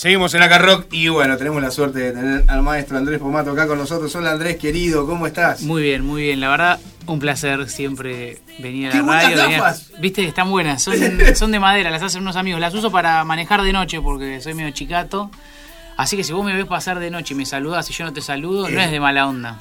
Seguimos en Acá Rock y bueno, tenemos la suerte de tener al maestro Andrés Pomato acá con nosotros. Hola Andrés, querido, ¿cómo estás? Muy bien, la verdad, un placer siempre venir a ¡Qué la buenas radio. gafas! Viste, están buenas, son de madera, las hacen unos amigos. Las uso para manejar de noche porque soy medio chicato. Así que si vos me ves pasar de noche y me saludás y yo no te saludo, no es de mala onda.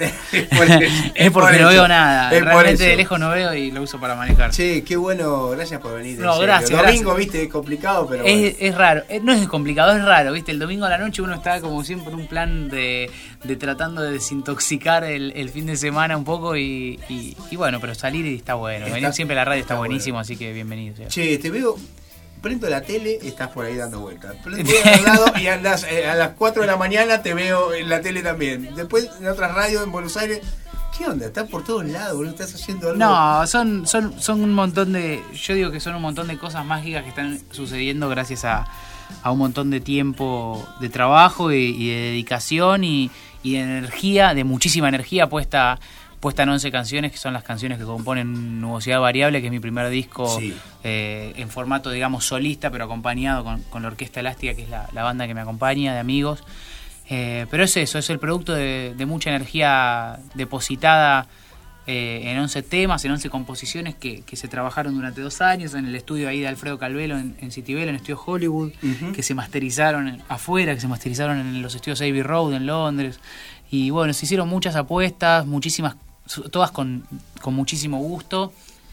Es porque no veo nada. Realmente de lejos no veo y lo uso para manejar. Che, qué bueno, gracias por venir. No, gracias. Domingo, viste, es complicado, pero bueno. Es raro, no es complicado, es raro, viste. El domingo a la noche uno está como siempre en un plan de tratando de desintoxicar el fin de semana un poco y bueno, pero salir y está bueno. Venir siempre a la radio está buenísimo, bueno. Así que bienvenido. Che, te veo... Prendo la tele, estás por ahí dando vueltas. Prendo al lado y andás a las 4 de la mañana te veo en la tele también. Después en otras radios en Buenos Aires. ¿Qué onda? Estás por todos lados, boludo. ¿Estás haciendo algo? No, son un montón de... Yo digo que son un montón de cosas mágicas que están sucediendo gracias a un montón de tiempo de trabajo y de dedicación y de energía, de muchísima energía puesta en 11 canciones, que son las canciones que componen Nubosidad Variable, que es mi primer disco, sí. En formato, digamos, solista, pero acompañado con la Orquesta Elástica, que es la banda que me acompaña, de amigos. Pero es eso, es el producto de mucha energía depositada en 11 temas, en 11 composiciones que se trabajaron durante 2 años en el estudio ahí de Alfredo Calvelo en Citibel, en Estudio Hollywood, que se masterizaron afuera, que se masterizaron en los estudios Abbey Road en Londres. Y bueno, se hicieron muchas apuestas, muchísimas, todas con muchísimo gusto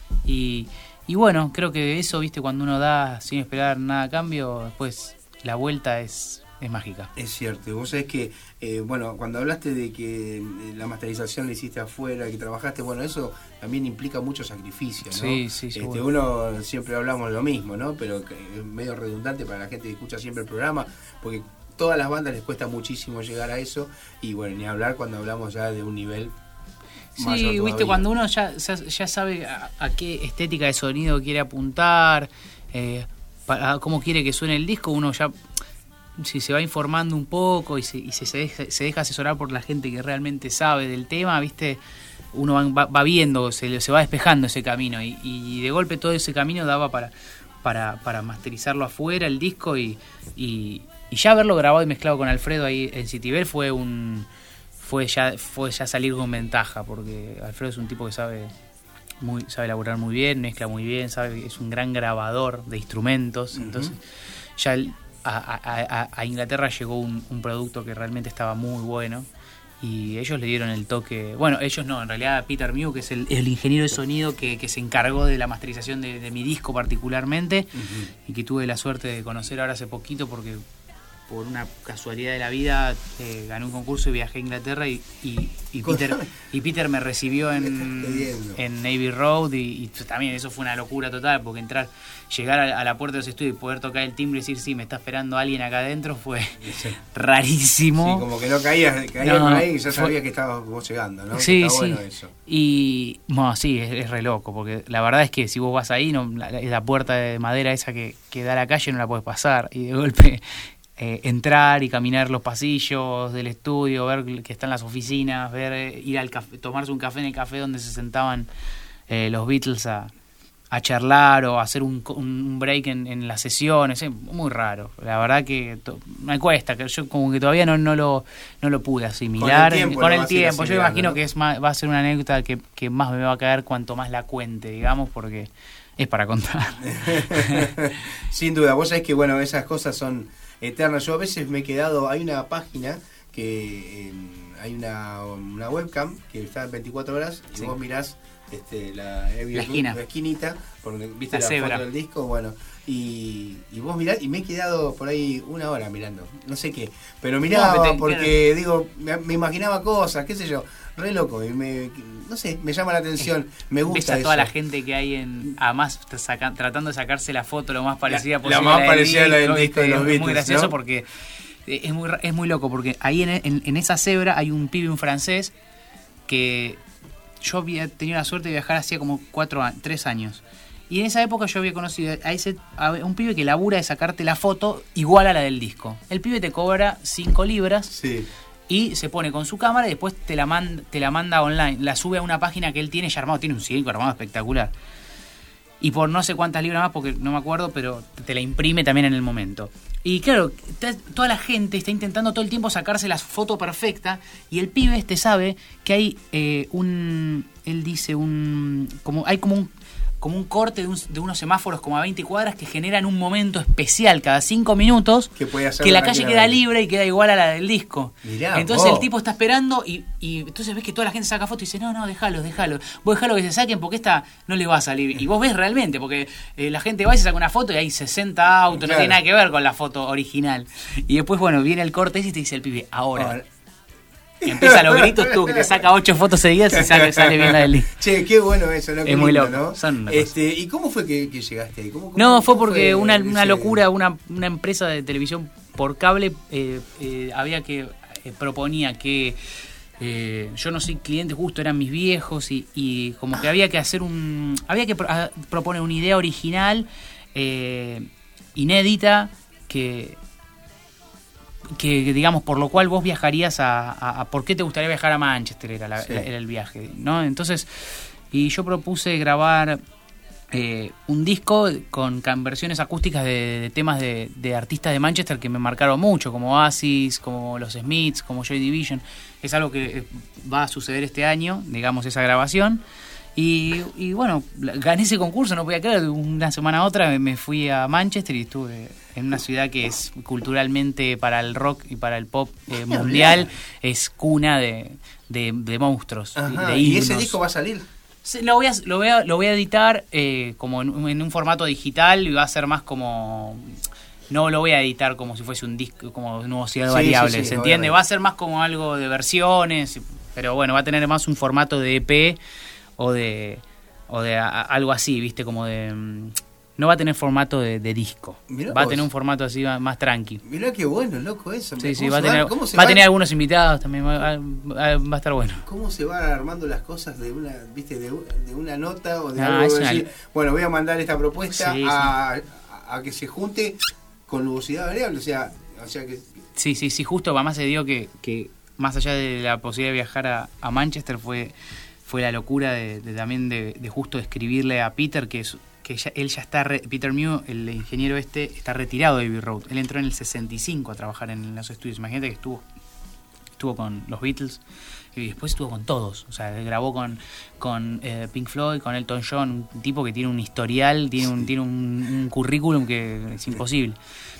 y bueno, creo que eso, viste, cuando uno da sin esperar nada a cambio, después la vuelta es mágica. Es cierto, vos sabés que bueno, cuando hablaste de que la masterización la hiciste afuera, que trabajaste, bueno, eso también implica mucho sacrificio, ¿no? Sí, seguro. Uno siempre hablamos lo mismo, ¿no? Pero es medio redundante para la gente que escucha siempre el programa, porque todas las bandas les cuesta muchísimo llegar a eso, y bueno, ni hablar cuando hablamos ya de un nivel sí, viste, cuando uno ya sabe a qué estética de sonido quiere apuntar, a cómo quiere que suene el disco, uno ya, si se va informando un poco y se deja asesorar por la gente que realmente sabe del tema, viste, uno va viendo, se va despejando ese camino y de golpe todo ese camino daba para masterizarlo afuera, el disco, y ya haberlo grabado y mezclado con Alfredo ahí en Citibel fue ya salir con ventaja, porque Alfredo es un tipo que sabe laburar muy bien, mezcla muy bien, es un gran grabador de instrumentos. Entonces ya a Inglaterra llegó un producto que realmente estaba muy bueno y ellos le dieron el toque. Bueno, ellos no, en realidad Peter Mew, que es el ingeniero de sonido que se encargó de la masterización de mi disco particularmente, y que tuve la suerte de conocer ahora hace poquito porque por una casualidad de la vida gané un concurso y viajé a Inglaterra y Peter me recibió en Abbey Road y también eso fue una locura total, porque llegar a la puerta de ese estudio y poder tocar el timbre y decir sí, me está esperando alguien acá adentro fue rarísimo. Sí, como que no caías por ahí y ya sabías que estabas vos llegando, ¿no? Sí, está sí. Bueno eso. Y bueno, sí, es re loco, porque la verdad es que si vos vas ahí, la puerta de madera esa que da a la calle no la podés pasar, y de golpe entrar y caminar los pasillos del estudio, ver que están las oficinas, ir al café, tomarse un café en el café donde se sentaban los Beatles a charlar o a hacer un break en las sesiones. Es muy raro, la verdad que me cuesta, que yo como que todavía no lo pude asimilar con el tiempo. Yo imagino, ¿no? Que va a ser una anécdota que más me va a caer cuanto más la cuente, digamos, porque es para contar. Sin duda, vos sabés que bueno, esas cosas son eternas. Yo a veces me he quedado, hay una página que hay una webcam que está 24 horas y vos mirás la esquinita, porque viste la foto del disco, bueno, y vos mirás, y me he quedado por ahí 1 hora mirando, no sé qué, pero miraba porque digo, me imaginaba cosas, qué sé yo, re loco, y no sé, me llama la atención, me gusta. Ves a eso. Toda la gente que hay además tratando de sacarse la foto lo más parecida posible. La más parecida a la del disco de los Beatles. Es muy gracioso, ¿no? porque es muy loco, porque ahí en esa cebra hay un pibe, un francés, que yo había tenido la suerte de viajar hacía como 3 años. Y en esa época yo había conocido a un pibe que labura de sacarte la foto igual a la del disco. El pibe te cobra 5 libras. Sí. Y se pone con su cámara y después te la manda online. La sube a una página que él tiene ya armado. Tiene un circo armado espectacular. y por no sé cuántas libras más, porque no me acuerdo, pero te la imprime también en el momento. Y claro, toda la gente está intentando todo el tiempo sacarse la foto perfecta, y el pibe sabe que hay él dice hay como un corte de unos semáforos como a 20 cuadras que generan un momento especial cada 5 minutos que la calle queda libre y queda igual a la del disco. Mirá, entonces el tipo está esperando y entonces ves que toda la gente saca fotos y dice, no, déjalo. Vos dejalo que se saquen porque esta no les va a salir. Y vos ves realmente, porque la gente va y se saca una foto y hay 60 autos, claro. No tiene nada que ver con la foto original. Y después, bueno, viene el corte y te dice el pibe, ahora. Empieza los gritos, tú, que te saca 8 fotos seguidas y sale bien la del disco. Che, qué bueno eso, ¿no? Es muy loco, ¿no? ¿Y cómo fue que llegaste ahí? No, fue porque una locura, una empresa de televisión por cable proponía que yo no soy cliente, justo eran mis viejos y como que había que hacer proponer una idea original, inédita, que digamos, por lo cual vos viajarías a ¿por qué te gustaría viajar a Manchester? Era el viaje, ¿no? Entonces, y yo propuse grabar un disco con versiones acústicas de temas de artistas de Manchester que me marcaron mucho, como Oasis, como los Smiths, como Joy Division. Es algo que va a suceder este año, digamos, esa grabación. Y bueno, gané ese concurso, no podía creer, de una semana a otra me fui a Manchester y estuve en una ciudad que es culturalmente para el rock y para el pop mundial, es cuna de monstruos. Ajá, de ¿y ese disco va a salir? Lo voy a editar como en un formato digital y va a ser más como... No lo voy a editar como si fuese un disco, como nuevosidad variable, ¿se entiende? Va a ser más como algo de versiones, pero bueno, va a tener más un formato de EP o de algo así, ¿viste? Como de... No va a tener formato de disco. Mirá va a tener un formato así más tranqui. Mirá qué bueno, loco eso. Sí, va a tener algunos invitados también, va a estar bueno. ¿Cómo se van armando las cosas de una, viste, de una nota o de algo? Decir, bueno, voy a mandar esta propuesta a que se junte con nubosidad variable, o sea que... Sí, justo, además se dio que más allá de la posibilidad de viajar a Manchester fue la locura también de justo escribirle a Peter, que él ya está, Peter Mew, el ingeniero está retirado de Abbey Road. Él entró en el 65 a trabajar en los estudios. Imagínate que estuvo con los Beatles y después estuvo con todos. O sea, grabó con Pink Floyd, con Elton John, un tipo que tiene un historial, tiene un currículum que es imposible.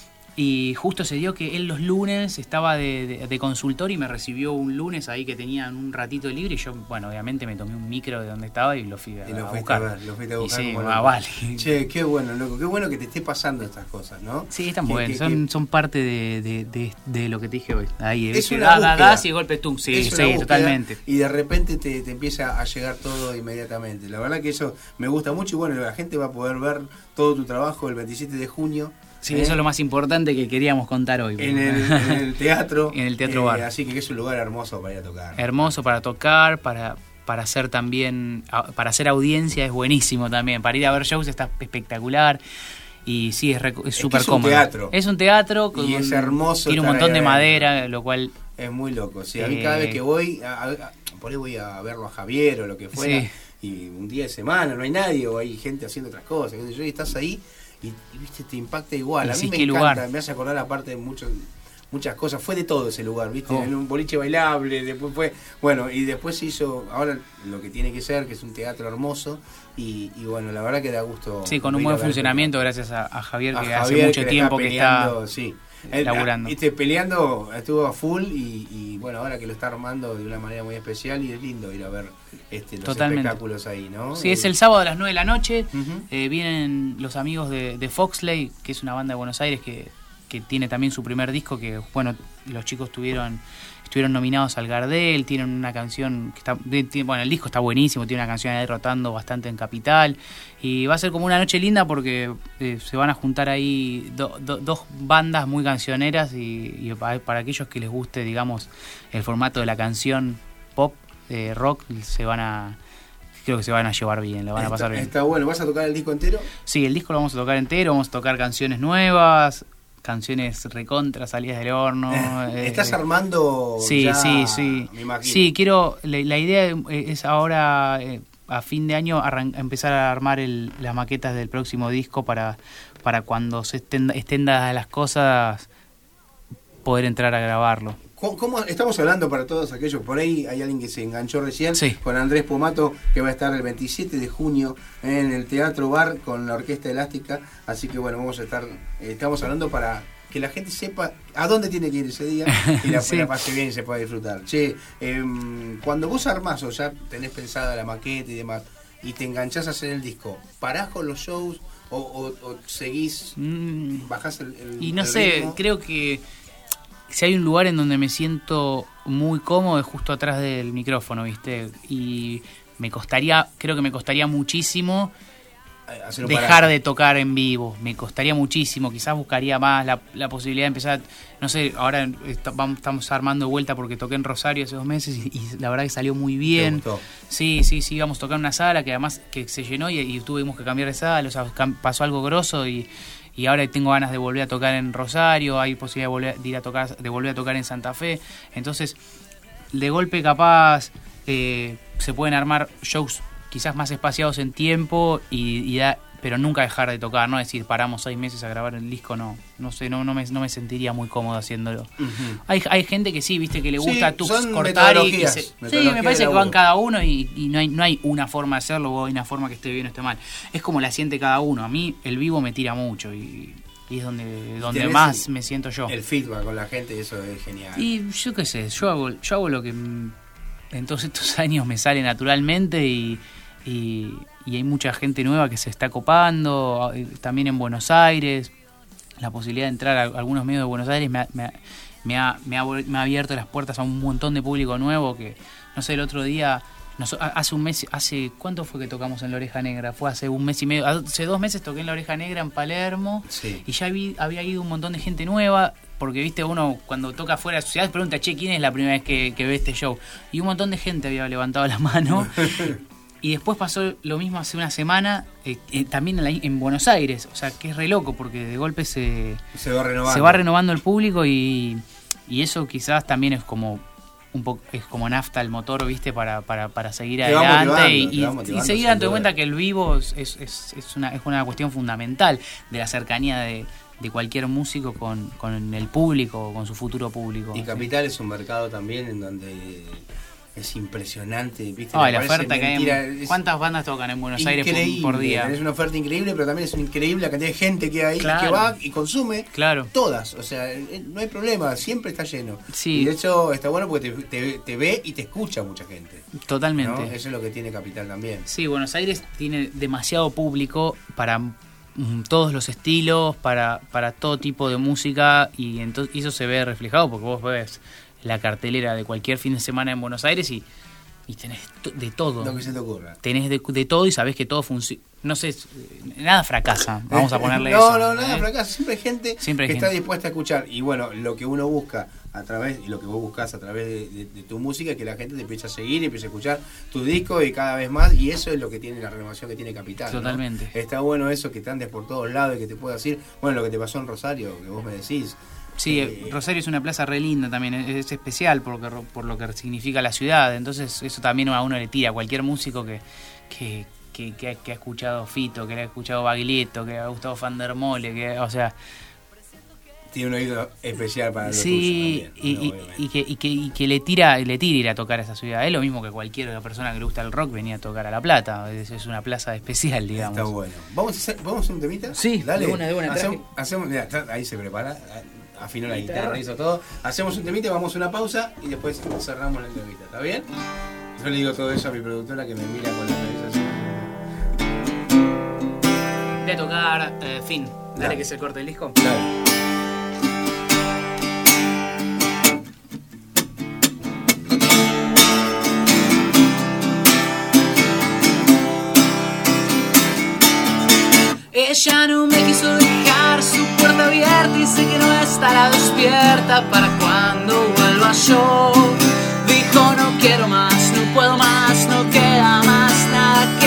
Y justo se dio que él los lunes estaba de consultor y me recibió un lunes ahí que tenían un ratito libre y yo, bueno, obviamente me tomé un micro de donde estaba y lo fui a buscar. Lo fuiste a buscar. Y sí, vale. Che, qué bueno, loco, qué bueno que te esté pasando estas cosas, ¿no? Sí, están buenas, son parte de lo que te dije hoy. Ahí, es una das y de golpe tú. Sí, totalmente. Y de repente te empieza a llegar todo inmediatamente. La verdad que eso me gusta mucho y bueno, la gente va a poder ver todo tu trabajo el 27 de junio. Sí, eso es lo más importante que queríamos contar hoy. En el teatro. En el Teatro Bar. Así que es un lugar hermoso para ir a tocar. Hermoso para tocar, para hacer también, para hacer audiencia es buenísimo también. Para ir a ver shows está espectacular. Y sí, es súper cómodo. Es un teatro. Y es hermoso. Tiene un montón de madera, lo cual... Es muy loco. Sí, a mí cada vez que voy, por ahí voy a verlo a Javier o lo que fuera. Sí. Y un día de semana no hay nadie o hay gente haciendo otras cosas. Y estás ahí... Y viste, te impacta igual. A mí me encanta, me hace acordar aparte de muchas cosas. Fue de todo ese lugar, viste, en un boliche bailable, después fue, bueno, y después se hizo ahora lo que tiene que ser, que es un teatro hermoso, y bueno, la verdad que da gusto. Sí, con un buen funcionamiento gracias a Javier, que hace mucho tiempo que está laburando. Viste, peleando, estuvo a full y bueno, ahora que lo está armando de una manera muy especial y es lindo ir a ver los espectáculos ahí, ¿no? Sí, es el sábado a las 9 de la noche. Vienen los amigos de Foxley, que es una banda de Buenos Aires que tiene también su primer disco, que bueno, los chicos estuvieron nominados al Gardel, tienen una canción que está, bueno, el disco está buenísimo, tiene una canción ahí rotando bastante en Capital, y va a ser como una noche linda porque se van a juntar ahí dos bandas muy cancioneras y para aquellos que les guste, digamos, el formato de la canción pop, rock, creo que se van a llevar bien, la van a pasar bien. Está bueno. ¿Vas a tocar el disco entero? Sí, el disco lo vamos a tocar entero, vamos a tocar canciones nuevas, canciones recontra, salidas del horno. ¿Estás armando? Sí, ya, sí. me imagino. Sí, quiero, la idea es ahora a fin de año empezar a armar las maquetas del próximo disco para cuando se estén dadas las cosas, poder entrar a grabarlo. ¿Cómo estamos hablando para todos aquellos? Por ahí hay alguien que se enganchó recién, sí, con Andrés Pomato, que va a estar el 27 de junio en el Teatro Bar con la Orquesta Elástica. Así que bueno, estamos hablando para que la gente sepa a dónde tiene que ir ese día y la pase bien y se pueda disfrutar. Che, cuando vos armás o ya tenés pensada la maqueta y demás, y te enganchás a hacer el disco, ¿parás con los shows o seguís, bajás el y no el sé, ritmo? Creo que si hay un lugar en donde me siento muy cómodo es justo atrás del micrófono, ¿viste? Y creo que me costaría muchísimo dejar de tocar en vivo. Me costaría muchísimo. Quizás buscaría más la posibilidad de empezar, no sé, ahora estamos armando de vuelta porque toqué en Rosario hace 2 meses y la verdad que salió muy bien. ¿Te gustó? Sí, íbamos a tocar en una sala que además que se llenó y tuvimos que cambiar de sala, o sea, pasó algo grosso y ahora tengo ganas de volver a tocar en Rosario, hay posibilidad de volver a tocar en Santa Fe. Entonces, de golpe capaz se pueden armar shows quizás más espaciados en tiempo pero nunca dejar de tocar, no decir paramos 6 meses a grabar el disco, no sé, no me sentiría muy cómodo haciéndolo. Uh-huh. Hay gente que sí, viste, que le gusta cortar y sí, me parece que van cada uno y no hay una forma de hacerlo o hay una forma que esté bien o esté mal. Es como la siente cada uno. A mí el vivo me tira mucho y es donde más me siento yo. El feedback con la gente, eso es genial. Y yo qué sé, yo hago lo que en todos estos años me sale naturalmente y hay mucha gente nueva que se está copando, también en Buenos Aires. La posibilidad de entrar a algunos medios de Buenos Aires me ha abierto las puertas a un montón de público nuevo que, no sé, el otro día, hace un mes, ¿cuánto fue que tocamos en La Oreja Negra? Fue hace 1 mes y medio, hace 2 meses toqué en La Oreja Negra en Palermo, sí. Y ya había ido un montón de gente nueva, porque viste, uno cuando toca fuera de su ciudad pregunta, che, ¿quién es la primera vez que ve este show? Y un montón de gente había levantado la mano. Y después pasó lo mismo hace una semana, también en Buenos Aires. O sea, que es re loco, porque de golpe se va renovando el público y eso quizás también es como un poco, es como nafta el motor, ¿viste? Para seguir adelante y seguir dando cuenta que el vivo es una cuestión fundamental de la cercanía de cualquier músico con el público, con su futuro público. Y Capital es un mercado también en donde es impresionante, ¿viste? La oferta que hay. ¿Cuántas bandas tocan en Buenos Aires por día? Es una oferta increíble, pero también es increíble la cantidad de gente que hay, claro, que va y consume, claro, todas. O sea, no hay problema, siempre está lleno. Sí. Y de hecho está bueno porque te ve y te escucha mucha gente. Totalmente. ¿No? Eso es lo que tiene Capital también. Sí, Buenos Aires tiene demasiado público para todos los estilos, para todo tipo de música y eso se ve reflejado porque vos ves la cartelera de cualquier fin de semana en Buenos Aires y tenés de todo. Lo que se te ocurra. Tenés de todo y sabés que todo funciona. No sé, nada fracasa, vamos a ponerle eso. No, nada fracasa. Siempre hay gente que está dispuesta a escuchar. Y bueno, lo que uno busca a través, y lo que vos buscas a través de tu música, es que la gente te empiece a seguir y empiece a escuchar tu disco y cada vez más. Y eso es lo que tiene la renovación que tiene Capital. Totalmente. ¿No? Está bueno eso, que te andes por todos lados y que te pueda decir, bueno, lo que te pasó en Rosario, que vos me decís. Sí, Rosario es una plaza re linda también, es especial por lo que significa la ciudad, entonces eso también a uno le tira, cualquier músico que ha escuchado Fito, que le ha escuchado Baglietto, que le ha gustado Fandermole, o sea... Tiene un oído especial para lo sí, tuyo también, y que le tira ir a tocar a esa ciudad, es lo mismo que cualquier persona que le gusta el rock venía a tocar a La Plata, es una plaza especial, digamos. Está bueno. ¿Vamos a hacer un temita? Sí, dale. De una. Hacemos, mirá, ahí se prepara. Afinó la guitarra, hizo todo. Hacemos un temita, vamos a una pausa y después cerramos la entrevista, ¿está bien? Yo le digo todo eso a mi productora que me mira con la cabeza. Voy a tocar Fin. Dale que se corte el disco. Dale. Ella no me quiso dejar su puerta abierta y sé que no estará despierta para cuando vuelva yo. Dijo no quiero más, no puedo más, no queda más nada que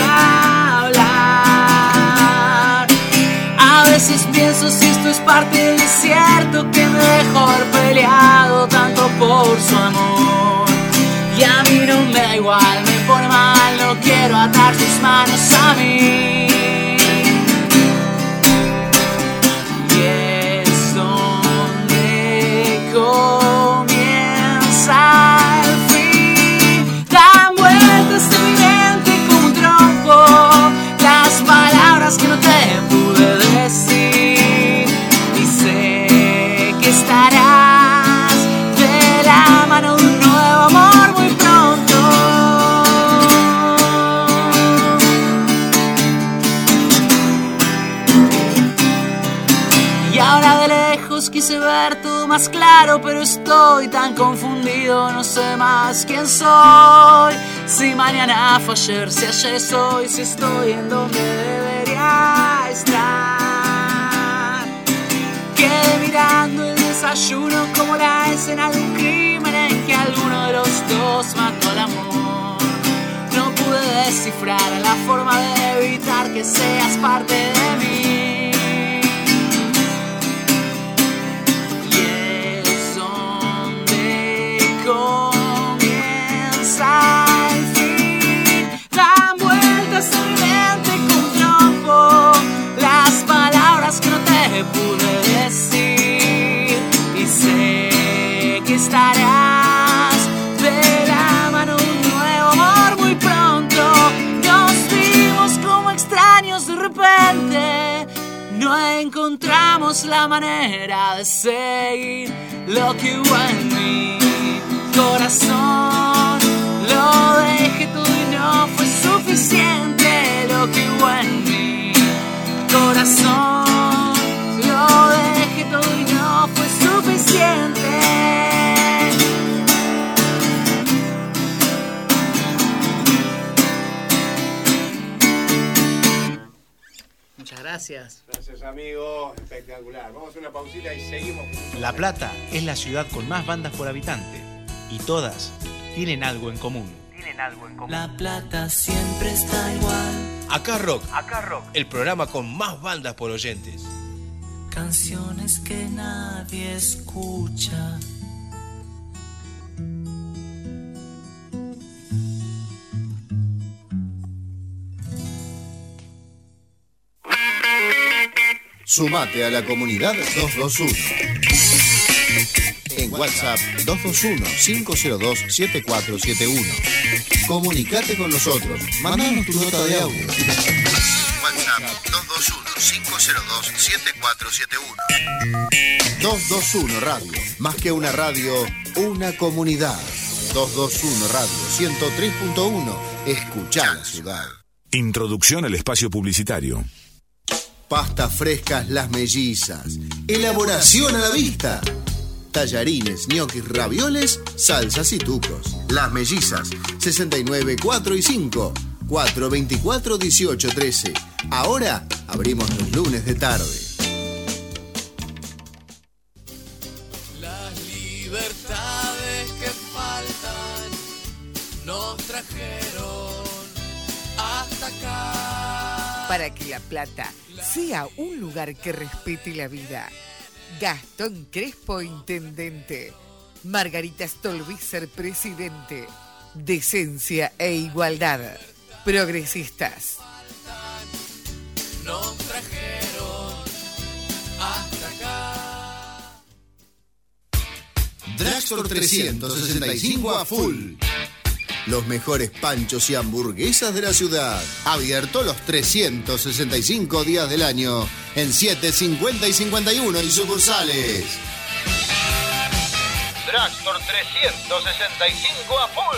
hablar. A veces pienso si esto es parte del desierto que me dejó haber peleado tanto por su amor. Y a mí no me da igual, me pone mal, no quiero quiero atar tus manos a mí. Y es donde comienza el fin. Dan vueltas en mi mente como un trompo, las palabras que no te pude decir. Y sé que estarás de la mano de un nuevo amor muy pronto. Y ahora de lejos quise ver todo más claro, pero estoy tan confundido, no sé más quién soy. Si mañana fue ayer, si ayer es hoy, si estoy en donde debería estar. Quedé mirando el desayuno como la escena de un crimen en que alguno de los dos mató al amor. No pude descifrar la forma de evitar que seas parte de mí. Y es donde comienza el fin. Dan vueltas en mi mente con un trompo, las palabras que no te pude decir. Y sé que estarás de la mano de un nuevo amor muy pronto. Nos vimos como extraños de repente, no encontramos la manera de seguir lo que hubo en mi corazón. Lo dejé todo y no fue suficiente lo que hubo en mi corazón. Lo dejé todo y no fue suficiente. Muchas gracias. Gracias, amigo. Espectacular. Vamos a hacer una pausita y seguimos. La Plata es la ciudad con más bandas por habitante y todas tienen algo en común. La Plata siempre está igual. Acá Rock, el programa con más bandas por oyentes. Canciones que nadie escucha. Sumate a la comunidad 221. En WhatsApp 221-502-7471. Comunicate con nosotros. Mandanos tu nota de audio. WhatsApp 221-502-7471. 221 Radio. Más que una radio, una comunidad. 221 Radio 103.1. Escuchá la ciudad. Introducción al espacio publicitario. Pastas frescas Las Mellizas. Elaboración a la vista. Tallarines, ñoquis, ravioles, salsas y tucos. Las Mellizas, 69, 4 y 5. 424 18 13. Ahora abrimos los lunes de tarde. Las libertades que faltan nos trajeron hasta acá. Para que La Plata sea un lugar que respete la vida. Gastón Crespo, intendente. Margarita Stolbizer, presidente. Decencia e igualdad. Progresistas. Nos trajeron hasta acá. Drugstore 365 a full. Los mejores panchos y hamburguesas de la ciudad. Abierto los 365 días del año. En 7, 50 y 51 y sucursales. Drugstore 365 a full.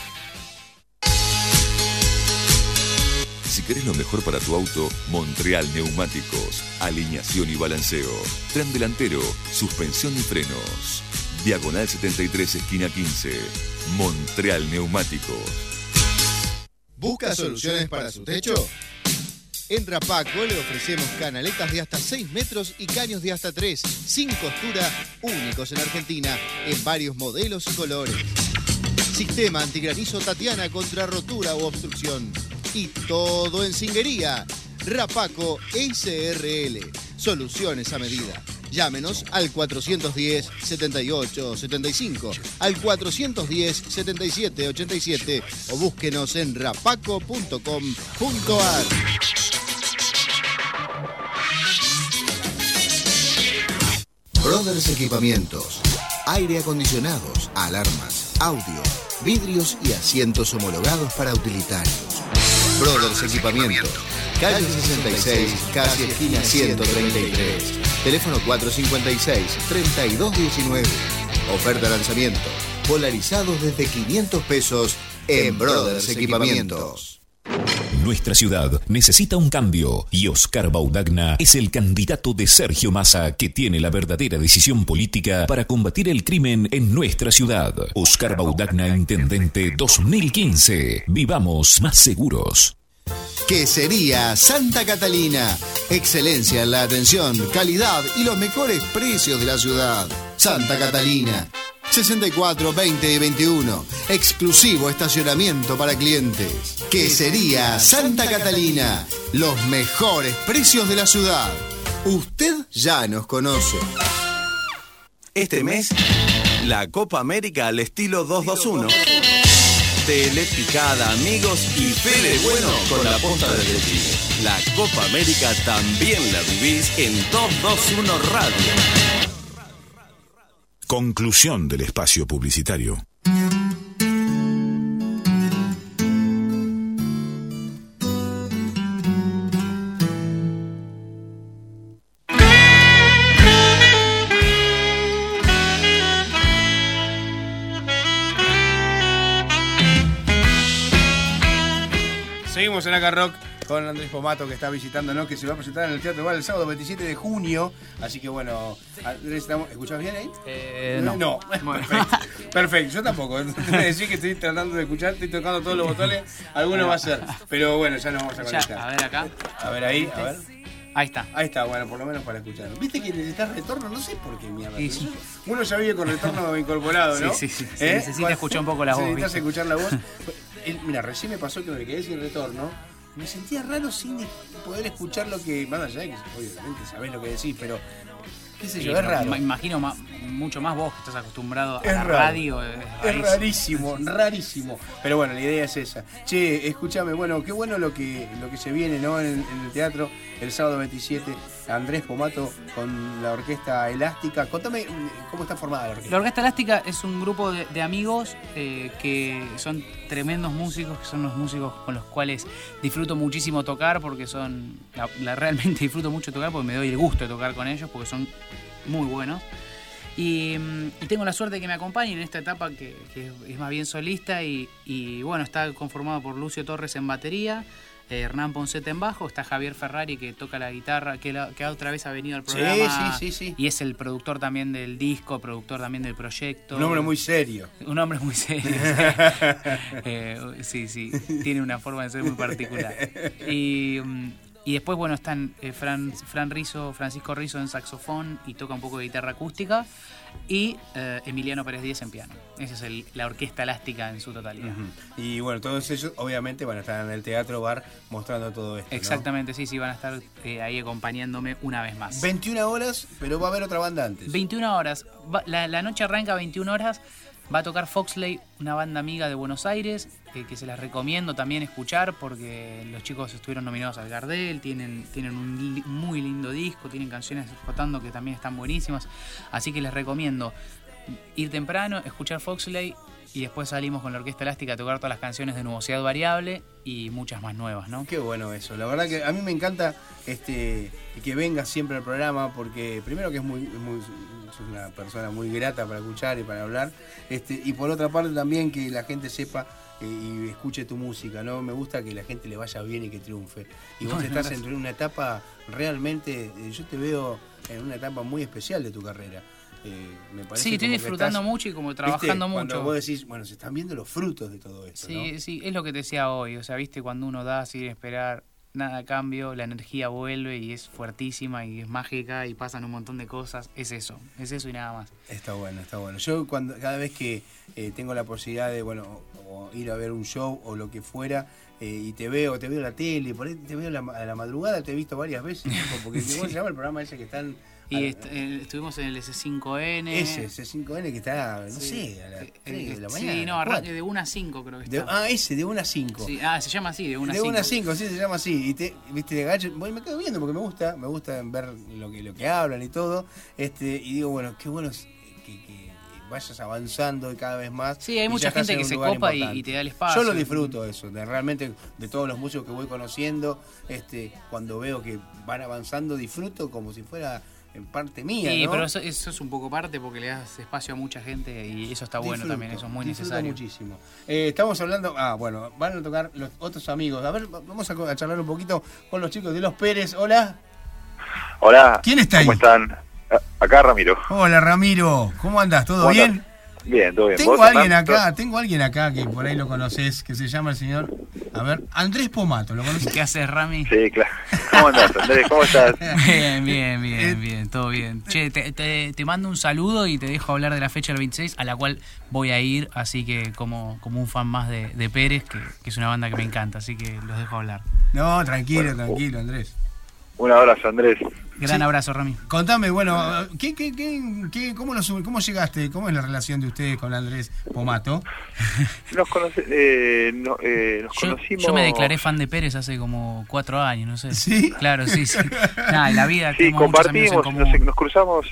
Si querés lo mejor para tu auto, Montreal Neumáticos. Alineación y balanceo. Tren delantero, suspensión y frenos. Diagonal 73, esquina 15. Montreal Neumáticos. ¿Busca soluciones para su techo? En Rapaco le ofrecemos canaletas de hasta 6 metros y caños de hasta 3, sin costura, únicos en Argentina, en varios modelos y colores. Sistema antigranizo Tatiana contra rotura u obstrucción. Y todo en cinguería. Rapaco SRL. Soluciones a medida. Llámenos al 410-7875, al 410-7787 o búsquenos en rapaco.com.ar. Brothers Equipamientos. Aire acondicionados, alarmas, audio, vidrios y asientos homologados para utilitarios. Brothers Equipamientos. Calle 66, casi esquina 133. Teléfono 456-3219. Oferta lanzamiento. Polarizados desde 500 pesos en Brothers Equipamientos. Nuestra ciudad necesita un cambio y Oscar Baudagna es el candidato de Sergio Massa que tiene la verdadera decisión política para combatir el crimen en nuestra ciudad. Oscar Baudagna, Intendente 2015. Vivamos más seguros. Quesería Santa Catalina. Excelencia en la atención, calidad y los mejores precios de la ciudad. Santa Catalina. 64, 20 y 21. Exclusivo estacionamiento para clientes. Quesería Santa Catalina. Los mejores precios de la ciudad. Usted ya nos conoce. Este mes, la Copa América al estilo 221. Tele, picada, amigos y Fede Bueno con la posta del destino. La Copa América también la vivís en 221 Radio. Conclusión del espacio publicitario. Seguimos en Acá Rock con Andrés Pomato, que está visitándonos, que se va a presentar en el Teatro Bar el sábado 27 de junio. Así que bueno, Andrés, ¿escuchás bien ahí? No. Perfecto. Perfecto, yo tampoco. Me decís que estoy tratando de escuchar, estoy tocando todos los botones, alguno va a ser. Pero bueno, ya nos vamos a conectar. A ver acá. A ver ahí, a ver. Ahí está. Ahí está, bueno, por lo menos para escuchar. ¿Viste que necesitas retorno? No sé por qué, mierda. Sí. Uno ya vive con retorno incorporado, ¿no? Sí. Necesita escuchar un poco la voz. Necesitas escuchar la voz. Mira, recién me pasó que me quedé sin retorno. Me sentía raro sin poder escuchar lo que... Más allá de que obviamente sabés lo que decís, pero... qué sé yo, es raro. Me imagino mucho más vos que estás acostumbrado a la raro. Radio. Es rarísimo, rarísimo. Pero bueno, la idea es esa. Che, escúchame, bueno, qué bueno lo que se viene, ¿no? En el teatro el sábado 27. Andrés Pomato con la Orquesta Elástica. Contame cómo está formada la orquesta. La Orquesta Elástica es un grupo de amigos que son tremendos músicos, que son los músicos con los cuales disfruto muchísimo tocar, porque son... realmente disfruto mucho tocar porque me doy el gusto de tocar con ellos, porque son muy buenos. Y tengo la suerte de que me acompañen en esta etapa que es más bien solista y bueno, está conformado por Lucio Torres en batería, Hernán Ponceta en bajo, está Javier Ferrari que toca la guitarra, que otra vez ha venido al programa. Sí. Y es el productor también del disco, productor también del proyecto. Un hombre muy serio. Un hombre muy serio. Sí, tiene una forma de ser muy particular. Y después, bueno, están Francisco Rizzo en saxofón y toca un poco de guitarra acústica, y Emiliano Pérez Díez en piano. Esa es la Orquesta Elástica en su totalidad. Y bueno, todos ellos obviamente van a estar en el Teatro Bar mostrando todo esto, exactamente, ¿no? Sí, van a estar ahí acompañándome una vez más. 21 horas, pero va a haber otra banda antes. 21 horas. La noche arranca a 21 horas. Va a tocar Foxley, una banda amiga de Buenos Aires, que se las recomiendo también escuchar porque los chicos estuvieron nominados al Gardel, tienen un muy lindo disco, tienen canciones explotando que también están buenísimas, así que les recomiendo ir temprano, escuchar Foxley y después salimos con la Orquesta Elástica a tocar todas las canciones de Nubosidad Variable y muchas más nuevas, ¿no? Qué bueno eso, la verdad que a mí me encanta que vengas siempre al programa porque primero que sos una persona muy grata para escuchar y para hablar, y por otra parte también que la gente sepa y escuche tu música, ¿no? Me gusta que la gente le vaya bien y que triunfe. Y vos estás en una etapa realmente, yo te veo en una etapa muy especial de tu carrera. Me parece sí, estoy disfrutando mucho y como trabajando mucho. Cuando vos decís, bueno, se están viendo los frutos de todo esto, sí, ¿no? Sí, es lo que te decía hoy, o sea, viste, cuando uno da sin esperar nada a cambio, la energía vuelve y es fuertísima y es mágica y pasan un montón de cosas, es eso y nada más. Está bueno. Yo cada vez que tengo la posibilidad de, bueno, o ir a ver un show o lo que fuera, y te veo en la tele, por ahí te veo a la madrugada, te he visto varias veces, porque ¿cómo se llama el programa ese que están? Y estuvimos en el S5N. Ese S5N que está, no sé, a las 3 de la mañana. Sí, no, arranque de 1 a 5 creo que está. Ese, de 1 a 5. Sí, se llama así, de 1 a 5. De 1 a 5, sí, se llama así. Y te agacho, me quedo viendo porque me gusta ver lo que hablan y todo. Y digo, bueno, qué bueno que vayas avanzando y cada vez más. Sí, hay mucha gente que se copa y te da el espacio. Yo lo disfruto eso, realmente de todos los músicos que voy conociendo, cuando veo que van avanzando, disfruto como si fuera en parte mía. Sí, ¿no? pero eso es un poco parte porque le das espacio a mucha gente y eso está bueno también, eso es muy necesario. Muchísimo. Estamos hablando, bueno, van a tocar los otros amigos. A ver, vamos a charlar un poquito con los chicos de Los Pérez. Hola. Hola. ¿Quién está ahí? ¿Cómo están? Acá Ramiro. Hola Ramiro, ¿cómo andás? ¿Todo bien? Bien, todo bien. Tengo alguien acá que por ahí lo conoces, que se llama el señor, a ver, Andrés Pomato, ¿lo conoces? ¿Qué haces, Rami? Sí, claro. ¿Cómo andás, Andrés? ¿Cómo estás? Bien, todo bien. Che, te mando un saludo y te dejo hablar de la fecha del 26, a la cual voy a ir, así que como un fan más de Pérez, que es una banda que me encanta, así que los dejo hablar. No, tranquilo, Andrés. Un abrazo, Andrés. Gran abrazo, Rami. Contame, bueno, ¿cómo llegaste? ¿Cómo es la relación de ustedes con Andrés Pomato? Nos conocimos... Yo me declaré fan de Pérez hace como 4 años, no sé. ¿Sí? Claro, sí. Nada, en la vida sí, compartimos, nos cruzamos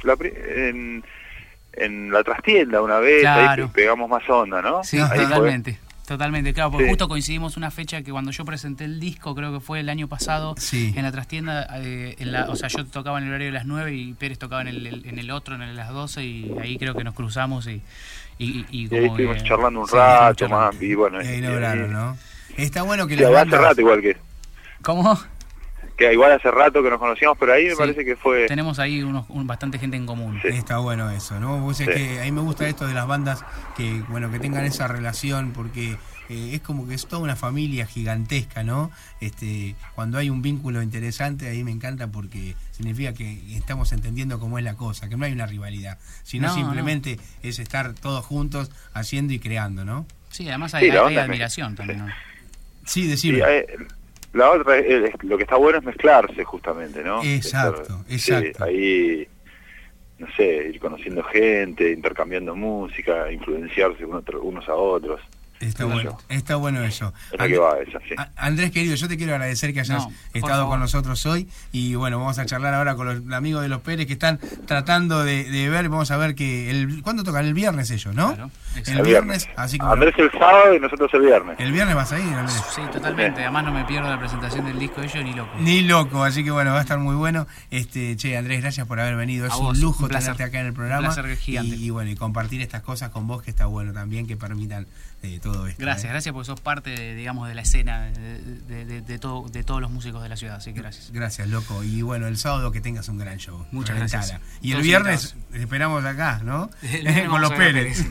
en la trastienda una vez, claro. Ahí pegamos más onda, ¿no? Sí, ahí totalmente, claro, porque justo coincidimos una fecha que cuando yo presenté el disco, creo que fue el año pasado, en la trastienda, o sea, yo tocaba en el horario de las 9 y Pérez tocaba en el otro, en las 12, y ahí creo que nos cruzamos y como ahí estuvimos charlando un rato más, y bueno. ¿no? Está bueno que hace rato igual que... ¿Cómo? Que igual hace rato que nos conocíamos, pero ahí me parece que fue... Tenemos ahí bastante gente en común. Sí. Está bueno eso, ¿no? Vos es que a mí me gusta esto de las bandas que tengan esa relación, porque es como que es toda una familia gigantesca, ¿no? Cuando hay un vínculo interesante, ahí me encanta porque significa que estamos entendiendo cómo es la cosa, que no hay una rivalidad, sino simplemente es estar todos juntos haciendo y creando, ¿no? Sí, además hay admiración también, ¿no? Sí, decime. La otra, lo que está bueno es mezclarse justamente, ¿no? Exacto. Sí, ahí, no sé, ir conociendo gente, intercambiando música, influenciarse unos a otros. Está bueno eso. Es lo que va esa, sí. Andrés, querido, yo te quiero agradecer que hayas estado con nosotros hoy. Y bueno, vamos a charlar ahora con los amigos de Los Pérez que están tratando de ver. Vamos a ver ¿cuándo tocan? El viernes ellos, ¿no? Claro, el viernes. Así que, Andrés el sábado y nosotros el viernes. ¿El viernes vas a ir, Andrés? Sí, totalmente. Además no me pierdo la presentación del disco de ellos ni loco. Ni loco, así que bueno, va a estar muy bueno. Che, Andrés, gracias por haber venido. Es un lujo tenerte acá en el programa. Un placer gigante. Y bueno, y compartir estas cosas con vos, que está bueno también, que permitan todo esto. Gracias porque sos parte de la escena de todos los músicos de la ciudad, así que gracias. Gracias, loco. Y bueno, el sábado que tengas un gran show. Muchas gracias. Y el viernes esperamos acá, ¿no? Con Los Pérez.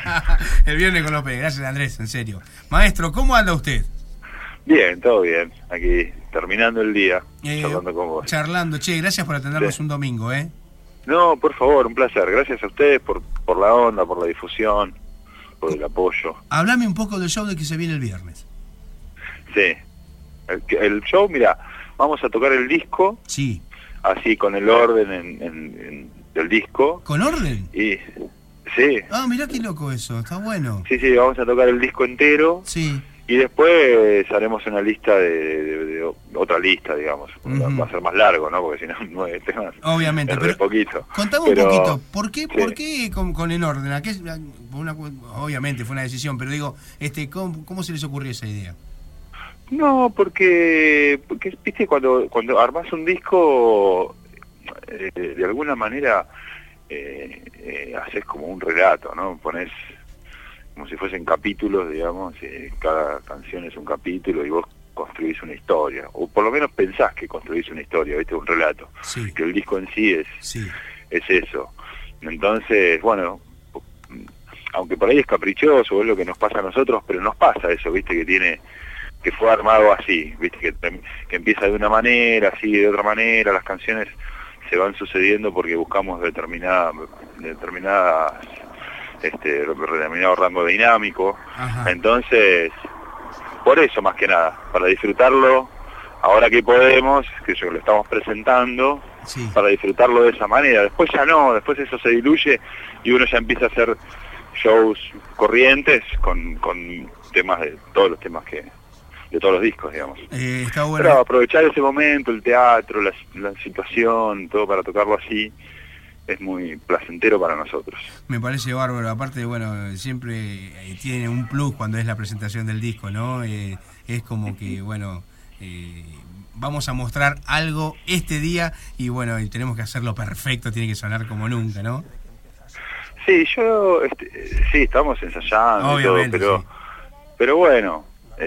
El viernes con Los Pérez. Gracias, Andrés, en serio. Maestro, ¿cómo anda usted? Bien, todo bien. Aquí terminando el día, charlando con vos. Charlando. Che, gracias por atendernos un domingo, ¿eh? No, por favor, un placer. Gracias a ustedes por la onda, por la difusión, por el apoyo. Hablame un poco del show de que se viene el viernes. Sí. El show, mira, vamos a tocar el disco. Sí. Así, con el orden del disco. ¿Con orden? Y sí. Ah, mirá qué loco eso, está bueno. Sí, vamos a tocar el disco entero. Sí. Y después haremos una lista de otra lista, digamos. Va a ser más largo, ¿no? Porque si no, 9 temas. Obviamente, pero poquito. Contame un poquito, ¿por qué con el orden? Obviamente fue una decisión, pero digo, ¿cómo se les ocurrió esa idea? No, porque viste, cuando armás un disco, de alguna manera haces como un relato, ¿no? Pones como si fuesen capítulos, digamos, cada canción es un capítulo y vos construís una historia, o por lo menos pensás que construís una historia, ¿viste? Un relato, que el disco en sí es eso. Entonces, bueno, aunque por ahí es caprichoso, es lo que nos pasa a nosotros, pero nos pasa eso, ¿viste? Que fue armado así, ¿viste? Que empieza de una manera, sigue de otra manera, las canciones se van sucediendo porque buscamos determinadas denominado rango dinámico. Ajá. Entonces, por eso más que nada, para disfrutarlo, ahora que podemos, que yo lo estamos presentando, sí, para disfrutarlo de esa manera. Después ya no, después eso se diluye y uno ya empieza a hacer shows corrientes con temas de todos los temas de todos los discos, digamos. Está bueno. Pero aprovechar ese momento, el teatro, la situación, todo para tocarlo así, es muy placentero para nosotros. Me parece bárbaro. Aparte, bueno, siempre tiene un plus cuando es la presentación del disco, ¿no? Es como que, bueno, vamos a mostrar algo este día y, bueno, y tenemos que hacerlo perfecto, tiene que sonar como nunca, ¿no? Sí, sí, estamos ensayando. Obviamente, y todo, sí. Pero bueno,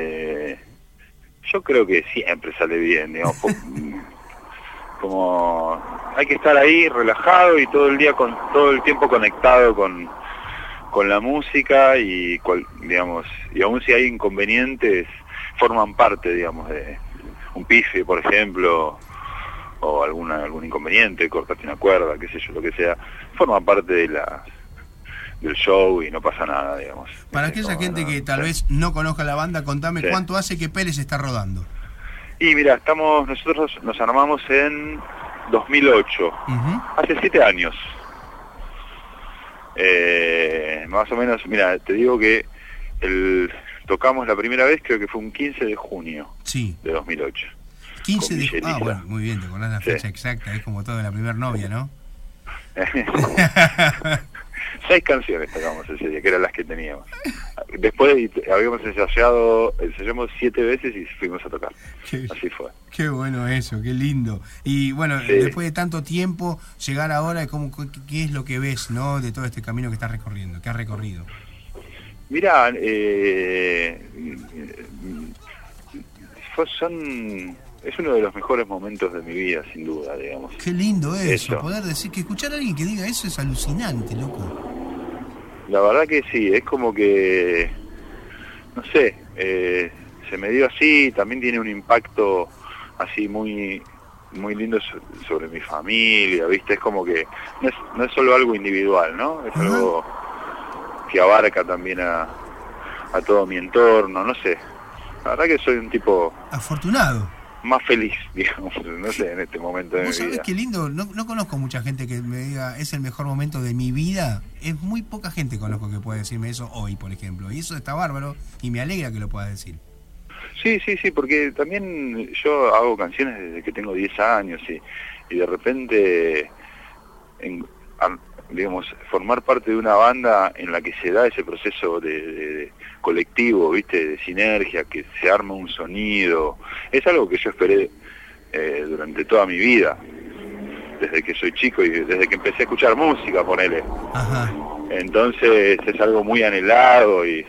yo creo que siempre sale bien, digamos, como hay que estar ahí relajado y todo el tiempo conectado con la música y digamos, y aún si hay inconvenientes forman parte, digamos, de un pife, por ejemplo, o algún inconveniente, cortarte una cuerda, qué sé yo, lo que sea, forma parte del show y no pasa nada, digamos. Para aquella gente que tal vez no conozca la banda, contame cuánto hace que Pérez está rodando. Y mira, nosotros nos armamos en 2008, hace 7 años. Más o menos, mira, te digo que tocamos la primera vez, creo que fue un 15 de junio de 2008. 15 de junio, bueno, muy bien, te acordás la fecha exacta, es como todo de la primera novia, ¿no? 6 canciones tocamos ese día, que eran las que teníamos. Después ensayamos 7 veces y fuimos a tocar. Así fue. Qué bueno eso, qué lindo. Y bueno, después de tanto tiempo, llegar ahora, ¿qué es lo que ves, no, de todo este camino que estás recorriendo, que has recorrido? Mirá, es uno de los mejores momentos de mi vida, sin duda, digamos. Qué lindo eso, poder decir, que escuchar a alguien que diga eso es alucinante, loco. La verdad que sí, es como que, no sé, se me dio así, también tiene un impacto así muy muy lindo sobre mi familia, ¿viste? Es como que no es solo algo individual, ¿no? Es algo que abarca también a todo mi entorno, no sé. La verdad que soy un tipo afortunado, más feliz, digamos, no sé, en este momento de mi vida. ¿Vos sabés qué lindo? No conozco mucha gente que me diga, es el mejor momento de mi vida. Es muy poca gente conozco que puede decirme eso hoy, por ejemplo. Y eso está bárbaro y me alegra que lo puedas decir. Sí, porque también yo hago canciones desde que tengo 10 años y de repente, digamos, formar parte de una banda en la que se da ese proceso de colectivo, ¿viste? De sinergia, que se arma un sonido, es algo que yo esperé durante toda mi vida, desde que soy chico y desde que empecé a escuchar música, ponele. Ajá. Entonces es algo muy anhelado y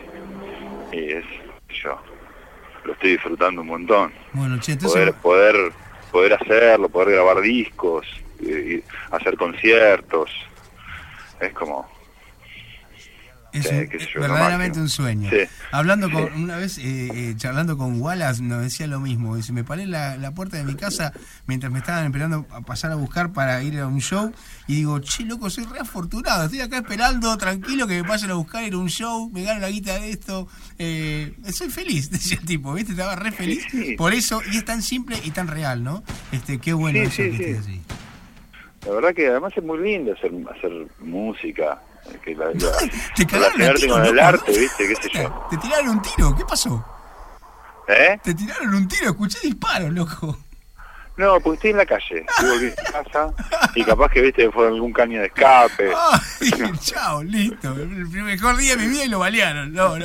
yo lo estoy disfrutando un montón. Bueno, che, entonces... poder hacerlo, poder grabar discos, hacer conciertos, es como... Es verdaderamente un sueño. Sí. Hablando una vez, charlando con Wallace, nos decía lo mismo. Dice, me paré en la puerta de mi casa mientras me estaban esperando a pasar a buscar para ir a un show. Y digo, che, loco, soy re afortunado. Estoy acá esperando, tranquilo, que me pasen a buscar, ir a un show, me gano la guita de esto. Soy feliz, decía el tipo, ¿viste? Estaba re feliz. Sí. Por eso, y es tan simple y tan real, ¿no? Qué bueno eso que esté así. La verdad que además es muy lindo hacer música. Que te cagaron con el arte, ¿viste? ¿Qué sé yo? ¿Te tiraron un tiro? ¿Qué pasó? Te tiraron un tiro, escuché disparos, loco. No, porque estoy en la calle, volví a casa y capaz que, viste, fue algún caño de escape. Ay, chao, listo. El mejor día de mi vida y lo balearon. No,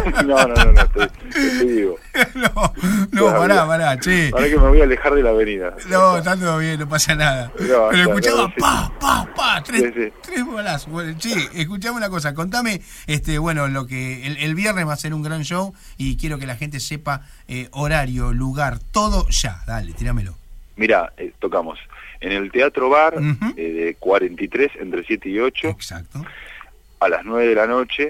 te digo. No, pará, che. Ahora que me voy a alejar de la avenida. No, está todo bien, no pasa nada. Pero escuchaba tres balazos. Bueno, che, escuchame una cosa, contame, bueno, lo que el viernes va a ser un gran show y quiero que la gente sepa horario, lugar, todo ya. Dale, tíramelo. Mirá, tocamos en el Teatro Bar de 43, entre 7 y 8. Exacto. A las 9 de la noche,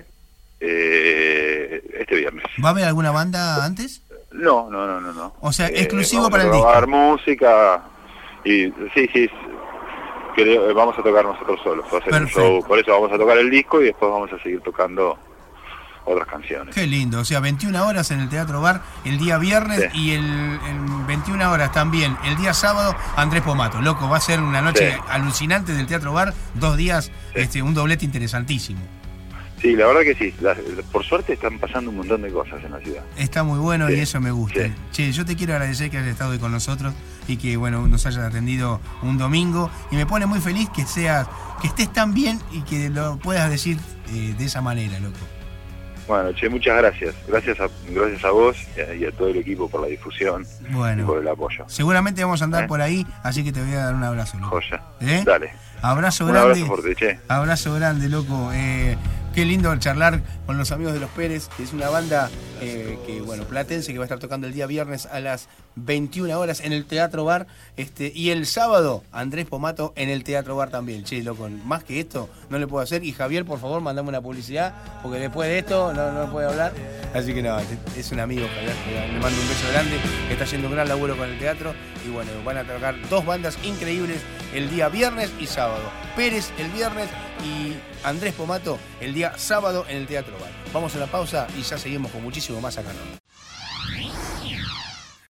este viernes. ¿Va a haber alguna banda antes? No. O sea, exclusivo para el disco. Va a grabar música y sí, vamos a tocar nosotros solos. Va a ser un show, por eso vamos a tocar el disco y después vamos a seguir tocando otras canciones. Qué lindo, o sea, 21 horas en el Teatro Bar el día viernes y el 21 horas también el día sábado Andrés Pomato. Loco, va a ser una noche alucinante del Teatro Bar, 2 días, un doblete interesantísimo. Sí, la verdad que sí. Por suerte están pasando un montón de cosas en la ciudad. Está muy bueno y eso me gusta. Sí. Che, yo te quiero agradecer que hayas estado hoy con nosotros y que nos hayas atendido un domingo. Y me pone muy feliz que estés tan bien y que lo puedas decir de esa manera, loco. Bueno, che, muchas gracias. Gracias a vos y a todo el equipo por la difusión y por el apoyo. Seguramente vamos a andar por ahí, así que te voy a dar un abrazo, loco. Joya. Dale. Abrazo grande. Un abrazo fuerte, che. Abrazo grande, loco. Qué lindo charlar con los amigos de Los Pérez, que es una banda platense que va a estar tocando el día viernes a las 21 horas en el Teatro Bar, y el sábado Andrés Pomato en el Teatro Bar también. Che, loco, más que esto no le puedo hacer. Y Javier, por favor, mandame una publicidad, porque después de esto no puede hablar. Así que no, es un amigo, Javier, le mando un beso grande, que está haciendo un gran laburo con el teatro. Y bueno, van a tocar 2 bandas increíbles el día viernes y sábado. Pérez el viernes y Andrés Pomato el día sábado en el Teatro Bar. Vamos a la pausa y ya seguimos con muchísimo más acá, ¿no?